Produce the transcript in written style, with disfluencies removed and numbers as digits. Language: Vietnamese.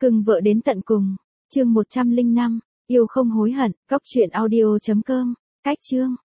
Cưng vợ đến tận cùng. Chương 105, yêu không hối hận. Cóc truyện audio.com. Cách chương